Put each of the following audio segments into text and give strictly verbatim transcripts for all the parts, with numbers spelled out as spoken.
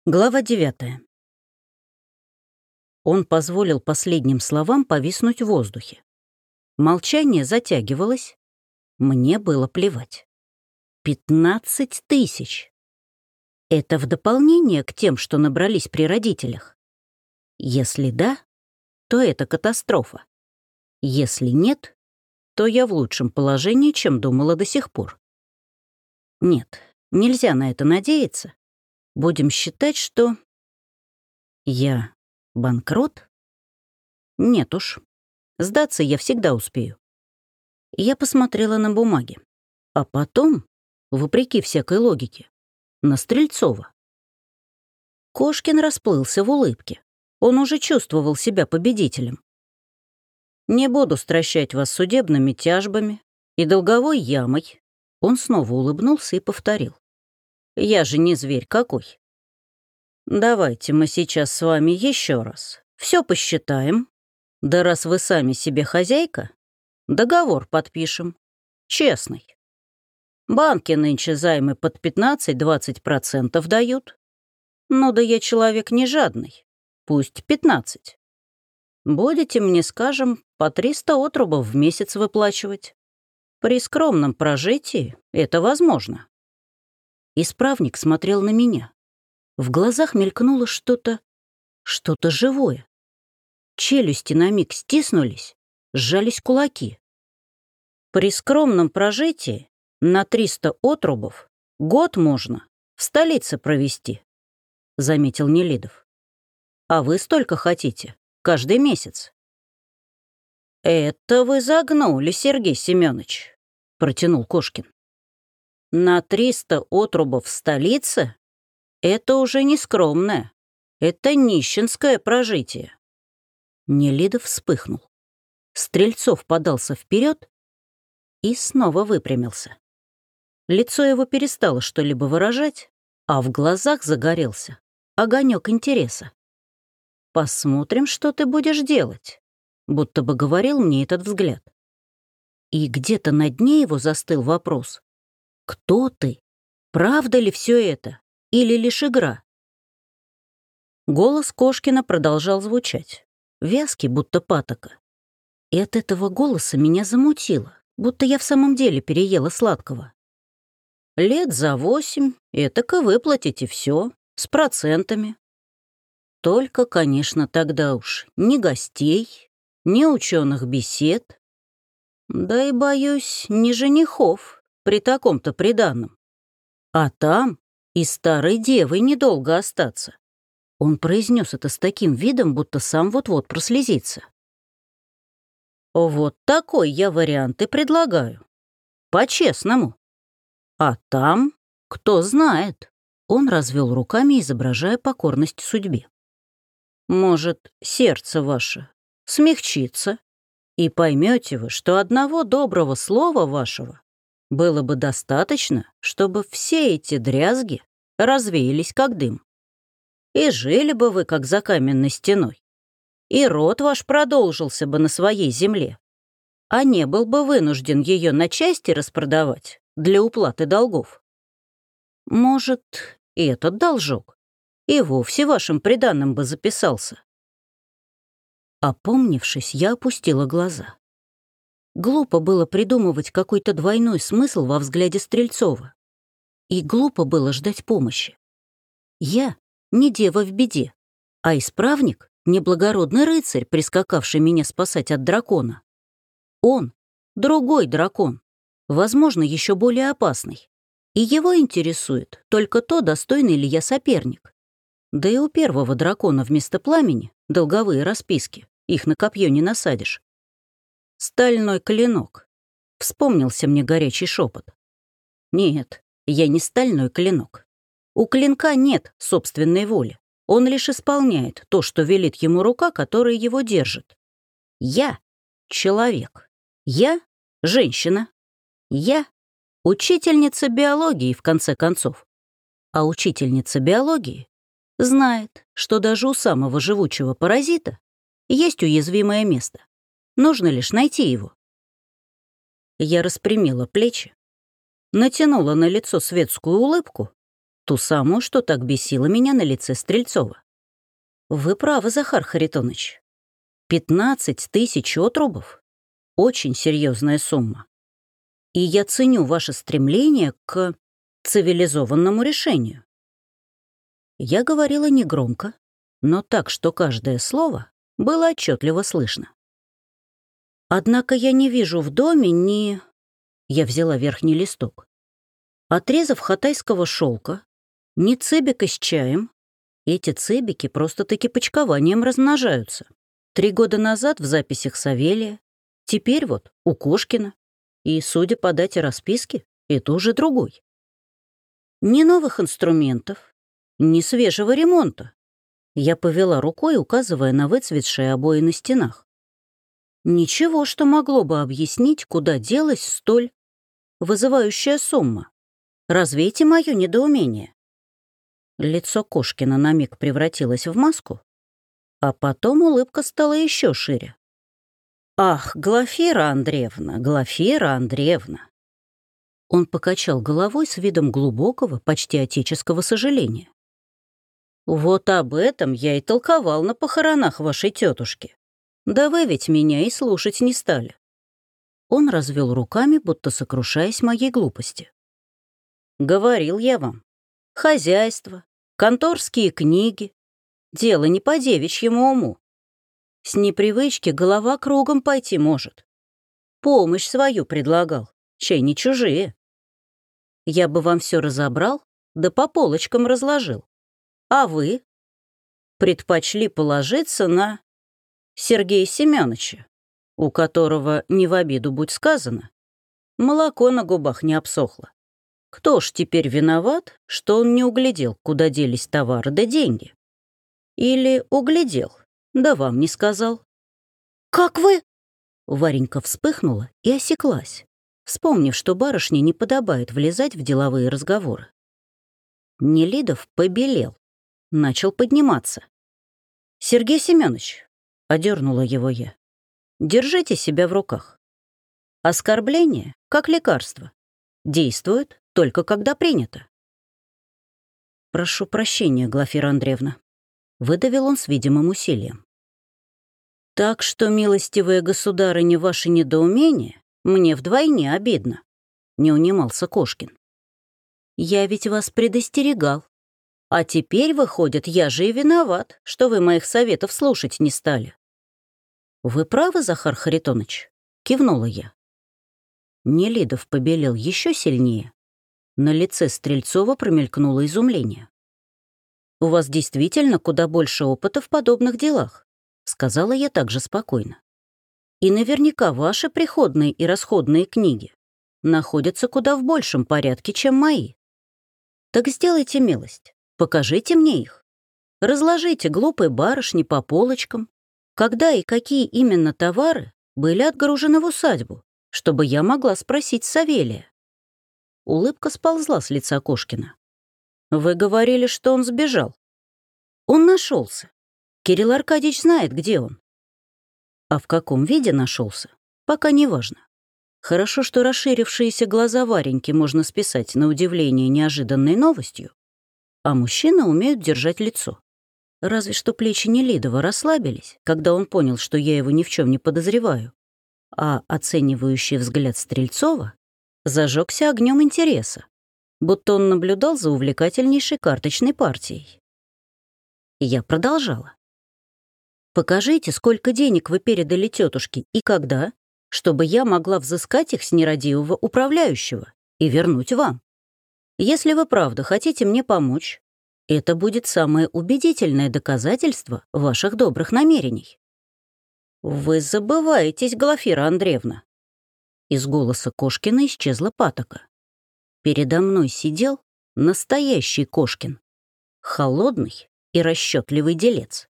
Глава девятая. Он позволил последним словам повиснуть в воздухе. Молчание затягивалось. Мне было плевать. Пятнадцать тысяч. Это в дополнение к тем, что набрались при родителях? Если да, то это катастрофа. Если нет, то я в лучшем положении, чем думала до сих пор. Нет, нельзя на это надеяться. Будем считать, что... Я банкрот? Нет уж. Сдаться я всегда успею. Я посмотрела на бумаги. А потом, вопреки всякой логике, на Стрельцова. Кошкин расплылся в улыбке. Он уже чувствовал себя победителем. «Не буду стращать вас судебными тяжбами и долговой ямой». Он снова улыбнулся и повторил. «Я же не зверь какой. Давайте мы сейчас с вами еще раз все посчитаем. Да раз вы сами себе хозяйка, договор подпишем. Честный. Банки нынче займы под пятнадцать-двадцать процентов дают. Ну да я человек не жадный. Пусть пятнадцать. Будете мне, скажем, по триста отрубов в месяц выплачивать. При скромном прожитии это возможно». Исправник смотрел на меня. В глазах мелькнуло что-то, что-то живое. Челюсти на миг стиснулись, сжались кулаки. При скромном прожитии на триста отрубов год можно в столице провести, заметил Нелидов. А вы столько хотите, каждый месяц. Это вы загнули, Сергей Семенович, протянул Кошкин. На триста отрубов в столице — это уже не скромное, это нищенское прожитие. Нелидов вспыхнул. Стрельцов подался вперед и снова выпрямился. Лицо его перестало что-либо выражать, а в глазах загорелся огонек интереса. «Посмотрим, что ты будешь делать», будто бы говорил мне этот взгляд. И где-то на дне его застыл вопрос. «Кто ты? Правда ли все это? Или лишь игра?» Голос Кошкина продолжал звучать, вязкий, будто патока. И от этого голоса меня замутило, будто я в самом деле переела сладкого. «Лет за восемь, этак и выплатите все, с процентами. Только, конечно, тогда уж ни гостей, ни ученых бесед, да и, боюсь, ни женихов при таком-то приданом. А там и старой девой недолго остаться». Он произнес это с таким видом, будто сам вот-вот прослезится. «Вот такой я вариант и предлагаю. По-честному. А там, кто знает». Он развел руками, изображая покорность судьбе. «Может, сердце ваше смягчится, и поймете вы, что одного доброго слова вашего было бы достаточно, чтобы все эти дрязги развеялись как дым. И жили бы вы, как за каменной стеной, и род ваш продолжился бы на своей земле, а не был бы вынужден ее на части распродавать для уплаты долгов. Может, и этот должок и вовсе вашим приданым бы записался». Опомнившись, я опустила глаза. Глупо было придумывать какой-то двойной смысл во взгляде Стрельцова. И глупо было ждать помощи. Я не дева в беде, а исправник — неблагородный рыцарь, прискакавший меня спасать от дракона. Он — другой дракон, возможно, еще более опасный. И его интересует только то, достойный ли я соперник. Да и у первого дракона вместо пламени долговые расписки, их на копье не насадишь. «Стальной клинок», — вспомнился мне горячий шепот. Нет, я не стальной клинок. У клинка нет собственной воли. Он лишь исполняет то, что велит ему рука, которая его держит. Я — человек. Я — женщина. Я — учительница биологии, в конце концов. А учительница биологии знает, что даже у самого живучего паразита есть уязвимое место. Нужно лишь найти его. Я распрямила плечи, натянула на лицо светскую улыбку Ту самую, что так бесила меня на лице Стрельцова. Вы правы, Захар Харитонович. Пятнадцать тысяч отрубов — очень серьезная сумма. И я ценю ваше стремление к цивилизованному решению. Я говорила негромко, но так, что каждое слово было отчетливо слышно. Однако я не вижу в доме ни... Я взяла верхний листок. Отрезов хатайского шелка, ни цебика с чаем. Эти цебики просто-таки почкованием размножаются. Три года назад в записях Савелия, теперь вот у Кошкина. И, судя по дате расписки, это уже другой. Ни новых инструментов, ни свежего ремонта. Я повела рукой, указывая на выцветшие обои на стенах. Ничего, что могло бы объяснить, куда делась столь вызывающая сумма. Развейте мое недоумение. Лицо Кошкина на миг превратилось в маску, а потом улыбка стала еще шире. «Ах, Глафира Андреевна, Глафира Андреевна!» Он покачал головой с видом глубокого, почти отеческого сожаления. «Вот об этом я и толковал на похоронах вашей тетушки. Да вы ведь меня и слушать не стали». Он развел руками, будто сокрушаясь моей глупости. «Говорил я вам. Хозяйство, конторские книги. Дело не по девичьему уму. С непривычки голова кругом пойти может. Помощь свою предлагал, чай не чужие. Я бы вам все разобрал, да по полочкам разложил. А вы предпочли положиться на Сергея Семеновича, у которого, не в обиду будь сказано, молоко на губах не обсохло. Кто ж теперь виноват, что он не углядел, куда делись товары да деньги? Или углядел, да вам не сказал? «Как вы?» Варенька вспыхнула и осеклась, вспомнив, что барышне не подобает влезать в деловые разговоры. Нелидов побелел, начал подниматься. «Сергей Семенович», — одернула его я, — «держите себя в руках. Оскорбление, как лекарство, действует только когда принято». «Прошу прощения, Глафира Андреевна», — выдавил он с видимым усилием. «Так что, милостивая государыня, ваше недоумение мне вдвойне обидно», — не унимался Кошкин. «Я ведь вас предостерегал. А теперь, выходит, я же и виноват, что вы моих советов слушать не стали». «Вы правы, Захар Харитонович?» — кивнула я. Нелидов побелел еще сильнее. На лице Стрельцова промелькнуло изумление. «У вас действительно куда больше опыта в подобных делах», — сказала я также спокойно. «И наверняка ваши приходные и расходные книги находятся куда в большем порядке, чем мои. Так сделайте милость, покажите мне их. Разложите глупой барышни по полочкам, когда и какие именно товары были отгружены в усадьбу, чтобы я могла спросить Савелия». Улыбка сползла с лица Кошкина. «Вы говорили, что он сбежал. Он нашелся. Кирилл Аркадьевич знает, где он. А в каком виде нашелся, пока не важно. Хорошо, что расширившиеся глаза Вареньки можно списать на удивление неожиданной новостью, а мужчины умеют держать лицо. Разве что плечи Нелидова расслабились, когда он понял, что я его ни в чем не подозреваю, а оценивающий взгляд Стрельцова зажегся огнем интереса, будто он наблюдал за увлекательнейшей карточной партией. Я продолжала. «Покажите, сколько денег вы передали тетушке и когда, чтобы я могла взыскать их с нерадивого управляющего и вернуть вам. Если вы правда хотите мне помочь, это будет самое убедительное доказательство ваших добрых намерений». «Вы забываетесь, Глафира Андреевна». Из голоса Кошкина исчезла патока. Передо мной сидел настоящий Кошкин, холодный и расчетливый делец.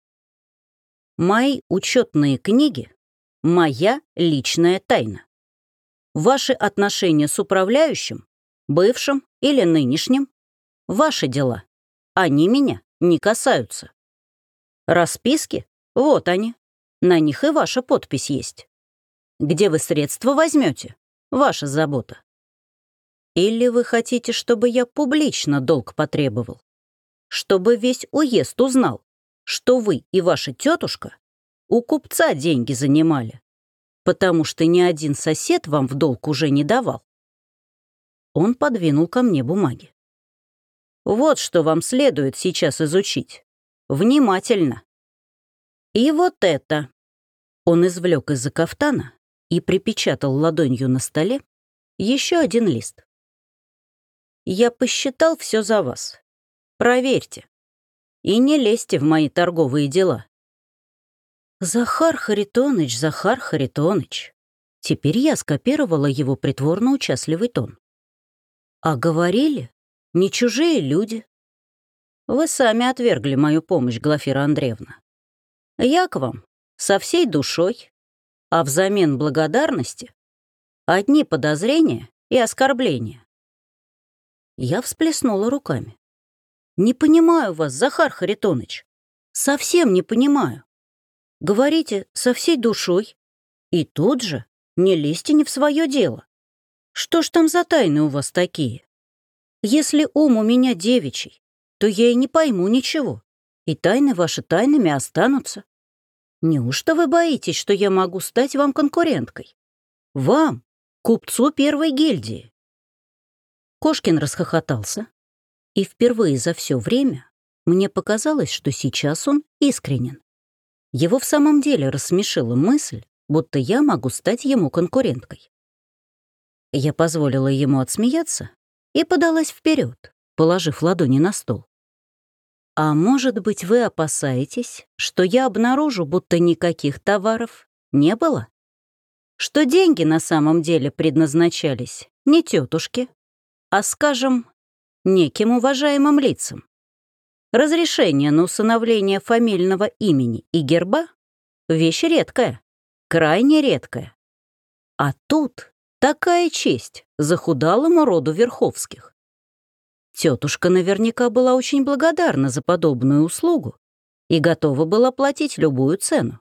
«Мои учетные книги — моя личная тайна. Ваши отношения с управляющим, бывшим или нынешним — ваши дела. Они меня не касаются. Расписки — вот они. На них и ваша подпись есть. Где вы средства возьмете? Ваша забота. Или вы хотите, чтобы я публично долг потребовал? Чтобы весь уезд узнал, что вы и ваша тетушка у купца деньги занимали, потому что ни один сосед вам в долг уже не давал. Он подвинул ко мне бумаги. Вот что вам следует сейчас изучить. Внимательно. И вот это. Он извлек из-за кафтана и припечатал ладонью на столе еще один лист. Я посчитал все за вас. Проверьте. И не лезьте в мои торговые дела. Захар Харитоныч, Захар Харитоныч. Теперь я скопировала его притворно-участливый тон. А говорили, не чужие люди. Вы сами отвергли мою помощь, Глафира Андреевна. Я к вам со всей душой, а взамен благодарности одни подозрения и оскорбления. Я всплеснула руками. Не понимаю вас, Захар Харитоныч. Совсем не понимаю. Говорите со всей душой, и тут же не лезьте не в свое дело. Что ж там за тайны у вас такие? Если ум у меня девичий, то я и не пойму ничего, и тайны ваши тайнами останутся. Неужто вы боитесь, что я могу стать вам конкуренткой? Вам, купцу первой гильдии?» Кошкин расхохотался, и впервые за все время мне показалось, что сейчас он искренен. Его в самом деле рассмешила мысль, будто я могу стать ему конкуренткой. Я позволила ему отсмеяться и подалась вперед, положив ладони на стол. «А может быть, вы опасаетесь, что я обнаружу, будто никаких товаров не было? Что деньги на самом деле предназначались не тетушке, а, скажем, неким уважаемым лицам? Разрешение на усыновление фамильного имени и герба — вещь редкая, крайне редкая. А тут такая честь захудалому роду Верховских. Тетушка наверняка была очень благодарна за подобную услугу и готова была платить любую цену».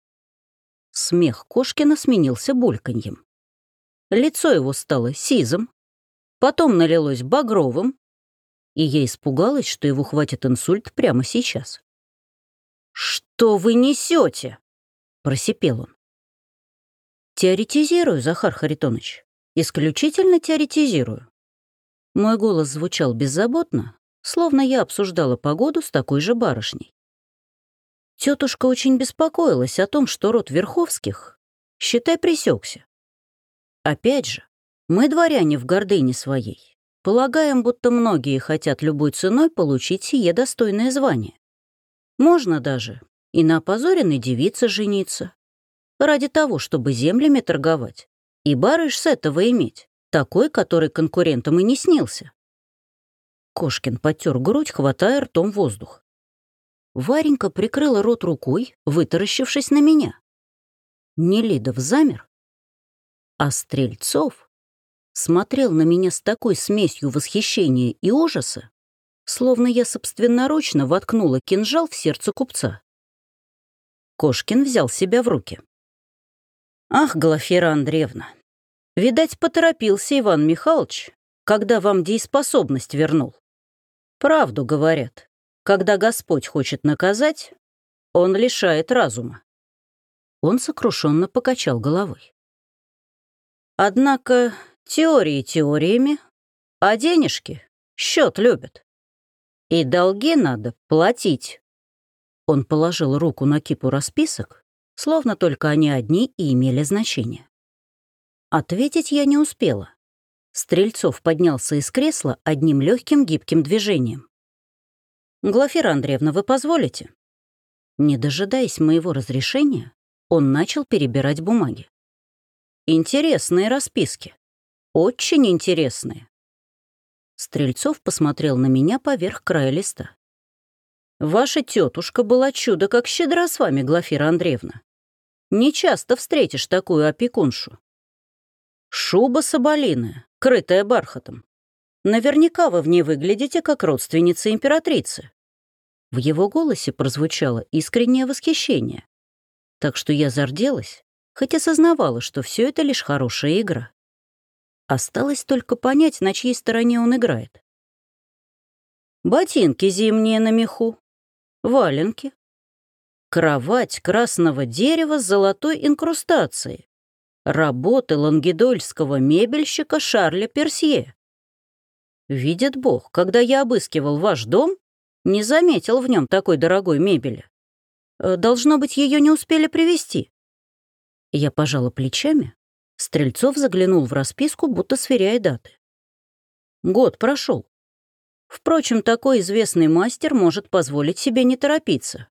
Смех Кошкина сменился бульканьем. Лицо его стало сизым, потом налилось багровым, и я испугалась, что его хватит инсульт прямо сейчас. «Что вы несете?» — просипел он. «Теоретизирую, Захар Харитоныч. Исключительно теоретизирую». Мой голос звучал беззаботно, словно я обсуждала погоду с такой же барышней. Тетушка очень беспокоилась о том, что род Верховских, считай, пресекся. Опять же, мы, дворяне в гордыне своей, полагаем, будто многие хотят любой ценой получить сие достойное звание. Можно даже и на опозоренной девице жениться, ради того, чтобы землями торговать, и барыш с этого иметь, такой, который конкурентам и не снился. Кошкин потер грудь, хватая ртом воздух. Варенька прикрыла рот рукой, вытаращившись на меня. Нелидов замер, а Стрельцов смотрел на меня с такой смесью восхищения и ужаса, словно я собственноручно воткнула кинжал в сердце купца. Кошкин взял себя в руки. «Ах, Глафира Андреевна, видать, поторопился Иван Михайлович, когда вам дееспособность вернул. Правду говорят, когда Господь хочет наказать, он лишает разума». Он сокрушенно покачал головой. «Однако теории теориями, а денежки счет любят. И долги надо платить». Он положил руку на кипу расписок, словно только они одни и имели значение. Ответить я не успела. Стрельцов поднялся из кресла одним легким гибким движением. «Глафира Андреевна, вы позволите?» Не дожидаясь моего разрешения, он начал перебирать бумаги. «Интересные расписки. Очень интересные». Стрельцов посмотрел на меня поверх края листа. «Ваша тетушка была чудо как щедра с вами, Глафира Андреевна. Не часто встретишь такую опекуншу. Шуба соболиная, крытая бархатом. Наверняка вы в ней выглядите как родственница императрицы». В его голосе прозвучало искреннее восхищение. Так что я зарделась, хоть осознавала, что все это лишь хорошая игра. Осталось только понять, на чьей стороне он играет. Ботинки зимние на меху, валенки, кровать красного дерева с золотой инкрустацией, работы лангедольского мебельщика Шарля Персье. Видит Бог, когда я обыскивал ваш дом, не заметил в нем такой дорогой мебели. Должно быть, ее не успели привезти. Я пожала плечами. Стрельцов заглянул в расписку, будто сверяя даты. Год прошел. Впрочем, такой известный мастер может позволить себе не торопиться.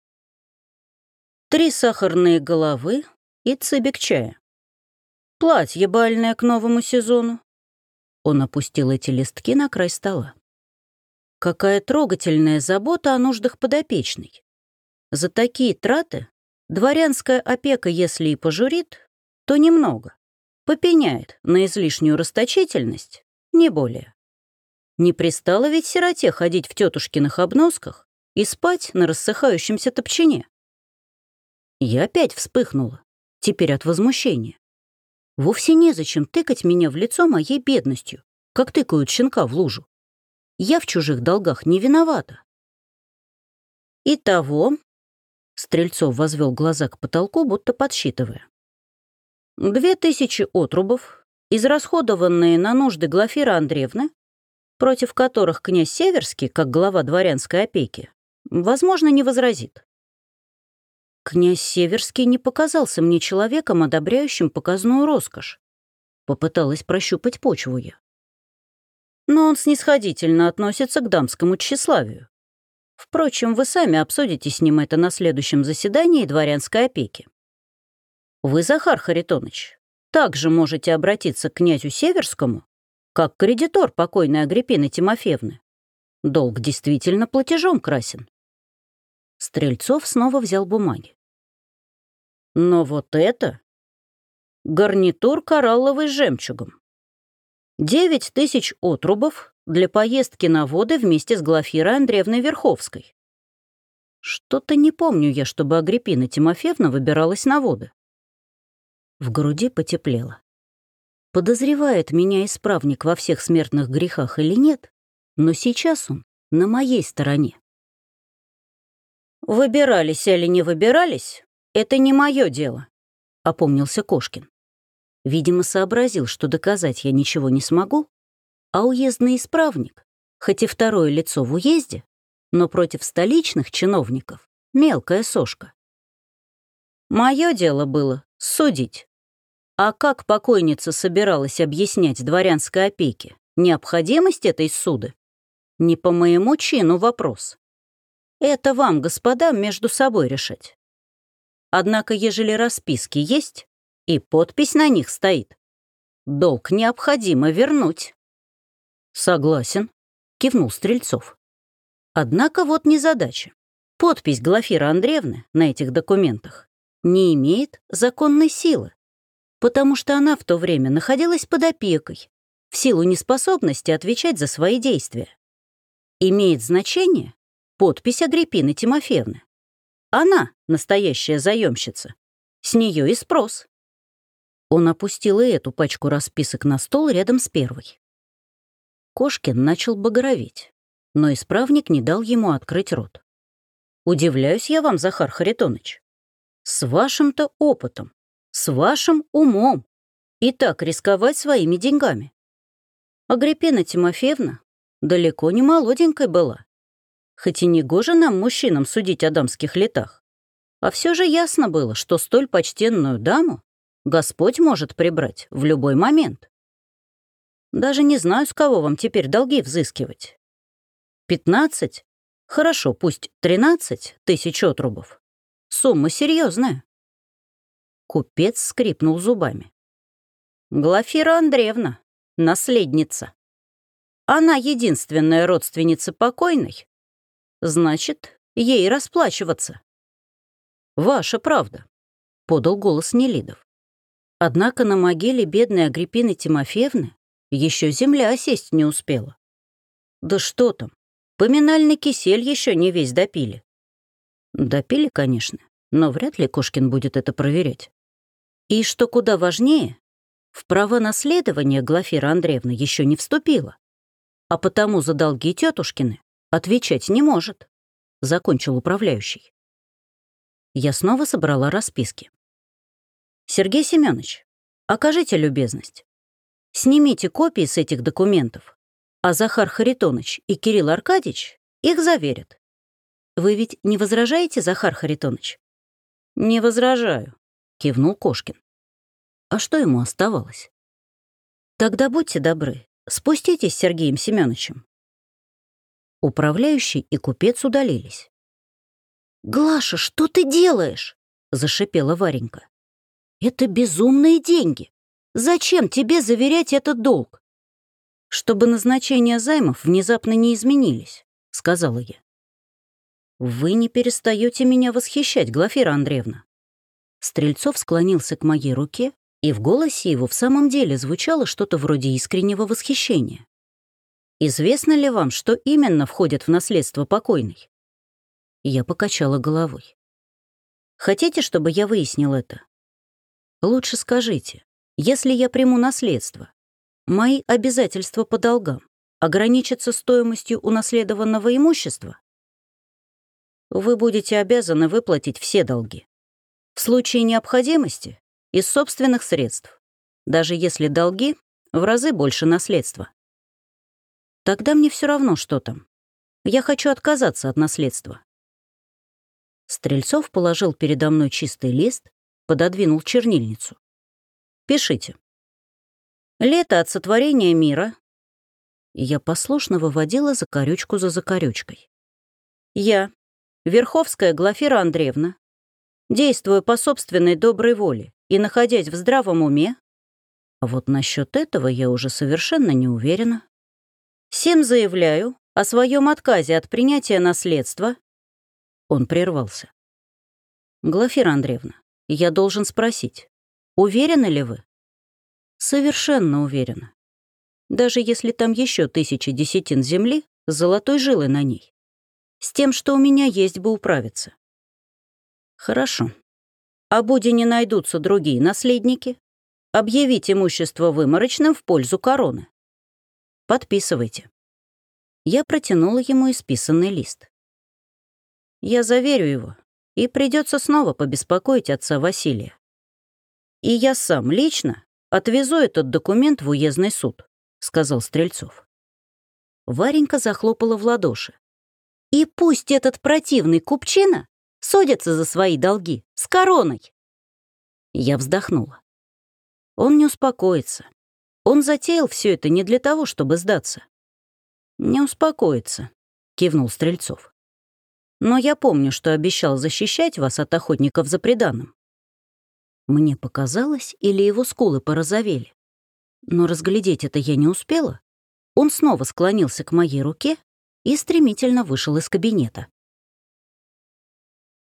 Три сахарные головы и цыбик чая. Платье бальное к новому сезону. Он опустил эти листки на край стола. Какая трогательная забота о нуждах подопечной. За такие траты дворянская опека, если и пожурит, то немного. Попеняет на излишнюю расточительность, не более. Не пристало ведь сироте ходить в тетушкиных обносках и спать на рассыхающемся топчине. Я опять вспыхнула, теперь от возмущения. Вовсе незачем тыкать меня в лицо моей бедностью, как тыкают щенка в лужу. Я в чужих долгах не виновата. Итого, Стрельцов возвел глаза к потолку, будто подсчитывая. Две тысячи отрубов, израсходованные на нужды Глафиры Андреевны, против которых князь Северский, как глава дворянской опеки, возможно, не возразит. Князь Северский не показался мне человеком, одобряющим показную роскошь. Попыталась прощупать почву я. Но он снисходительно относится к дамскому тщеславию. Впрочем, вы сами обсудите с ним это на следующем заседании дворянской опеки. Вы, Захар Харитоныч, также можете обратиться к князю Северскому, как кредитор покойной Агриппины Тимофеевны. Долг действительно платежом красен. Стрельцов снова взял бумаги. Но вот это гарнитур коралловый с жемчугом. Девять тысяч отрубов для поездки на воды вместе с Глафирой Андреевной Верховской. Что-то не помню я, чтобы Агриппина Тимофеевна выбиралась на воды. В груди потеплело. Подозревает меня исправник во всех смертных грехах или нет, но сейчас он на моей стороне. «Выбирались или не выбирались, это не мое дело», — опомнился Кошкин. Видимо, сообразил, что доказать я ничего не смогу, а уездный исправник, хоть и второе лицо в уезде, но против столичных чиновников — мелкая сошка. Мое дело было судить. А как покойница собиралась объяснять дворянской опеке необходимость этой суды? Не по моему чину вопрос. Это вам, господа, между собой решать. Однако, ежели расписки есть, и подпись на них стоит, долг необходимо вернуть. Согласен, кивнул Стрельцов. Однако вот незадача. Подпись Глафиры Андреевны на этих документах не имеет законной силы, потому что она в то время находилась под опекой, в силу неспособности отвечать за свои действия. Имеет значение подпись Агриппины Тимофеевны. Она настоящая заемщица. С нее и спрос. Он опустил и эту пачку расписок на стол рядом с первой. Кошкин начал багроветь, но исправник не дал ему открыть рот. «Удивляюсь я вам, Захар Харитоныч. С вашим-то опытом, с вашим умом и так рисковать своими деньгами. Агриппина Тимофеевна далеко не молоденькой была. Хоть и не гоже нам, мужчинам, судить о дамских летах. А все же ясно было, что столь почтенную даму Господь может прибрать в любой момент. Даже не знаю, с кого вам теперь долги взыскивать. Пятнадцать? Хорошо, пусть тринадцать тысяч отрубов. Сумма серьезная. Купец скрипнул зубами. Глафира Андреевна, наследница. Она единственная родственница покойной. Значит, ей расплачиваться. Ваша правда, подал голос Нелидов. Однако на могиле бедной Агриппины Тимофеевны еще земля осесть не успела. Да что там, поминальный кисель еще не весь допили. Допили, конечно, но вряд ли Кошкин будет это проверять. И что куда важнее, В право наследования Глафира Андреевна еще не вступила, а потому за долги тетушкины отвечать не может», — закончил управляющий. Я снова собрала расписки. «Сергей Семенович, окажите любезность. Снимите копии с этих документов, а Захар Харитонович и Кирилл Аркадьевич их заверят. Вы ведь не возражаете, Захар Харитонович?» «Не возражаю», — кивнул Кошкин. А что ему оставалось? «Тогда будьте добры, спуститесь с Сергеем Семеновичем». Управляющий и купец удалились. «Глаша, что ты делаешь?» — зашипела Варенька. «Это безумные деньги. Зачем тебе заверять этот долг?» «Чтобы назначения займов внезапно не изменились», — сказала я. «Вы не перестаете меня восхищать, Глафира Андреевна». Стрельцов склонился к моей руке, и в голосе его в самом деле звучало что-то вроде искреннего восхищения. «Известно ли вам, что именно входит в наследство покойной?» Я покачала головой. «Хотите, чтобы я выяснил это? Лучше скажите, если я приму наследство, мои обязательства по долгам ограничатся стоимостью унаследованного имущества? Вы будете обязаны выплатить все долги. В случае необходимости — из собственных средств, даже если долги в разы больше наследства. Тогда мне все равно, что там. Я хочу отказаться от наследства». Стрельцов положил передо мной чистый лист, пододвинул чернильницу. «Пишите. Лето от сотворения мира». И я послушно выводила закорючку за закорючкой. «Я, Верховская Глафира Андреевна, действуя по собственной доброй воле и находясь в здравом уме, а вот насчет этого я уже совершенно не уверена, всем заявляю о своем отказе от принятия наследства». Он прервался. «Глафира Андреевна, я должен спросить, уверены ли вы?» «Совершенно уверена. Даже если там еще тысячи десятин земли с золотой жилой на ней. С тем, что у меня есть бы управиться». «Хорошо. А будь не найдутся другие наследники, объявить имущество выморочным в пользу короны. Подписывайте». Я протянула ему исписанный лист. «Я заверю его, и придется снова побеспокоить отца Василия. И я сам лично отвезу этот документ в уездный суд», — сказал Стрельцов. Варенька захлопала в ладоши. «И пусть этот противный купчина судится за свои долги с короной». Я вздохнула. Он не успокоится. Он затеял все это не для того, чтобы сдаться. «Не успокоится», — кивнул Стрельцов. «Но я помню, что обещал защищать вас от охотников за приданым». Мне показалось, или его скулы порозовели. Но разглядеть это я не успела. Он снова склонился к моей руке и стремительно вышел из кабинета.